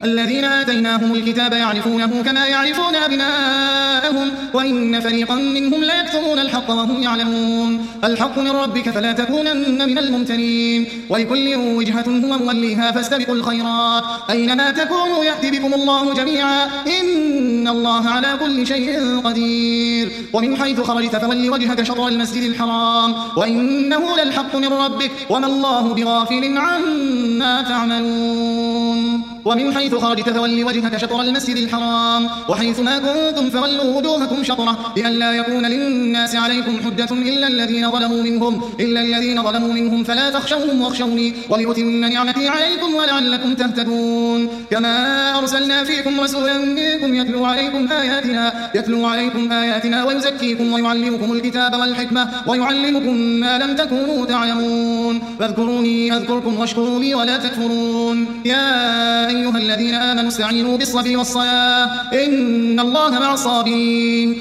الذين آتيناهم الكتاب يعرفونه كما يعرفون أبناءهم وإن فريقا منهم ليكتمون الحق وهم يعلمون الحق من ربك فلا تكونن من الممتنين ولكل وجهة هو موليها فاستبقوا الخيرات أينما تكونوا يأتي بكم الله جميعا إن الله على كل شيء قدير ومن حيث خرجت فول وجهك شطر المسجد الحرام وإنه للحق من ربك وما الله بغافل عما تعملون ومن حيث خرجت فول وجهك شطر المسجد الحرام وحيث ما كنتم فولوا وجوهكم شطره لئلا يكون للناس عليكم حجة إلا الذين ظلموا منهم فلا تخشوهم واخشوني ولأتم نعمتي عليكم ولعلكم تهتدون كما أرسلنا فيكم رسولا منكم يتلو عليكم آياتنا ويزكيكم ويعلمكم الكتاب والحكمة ويعلمكم ما لم تكونوا تعلمون فاذكروني أذكركم واشكروا لي ولا تكفرون يا أيها الذين آمنوا استعينوا بالصبر والصلاة إن الله مع الصابرين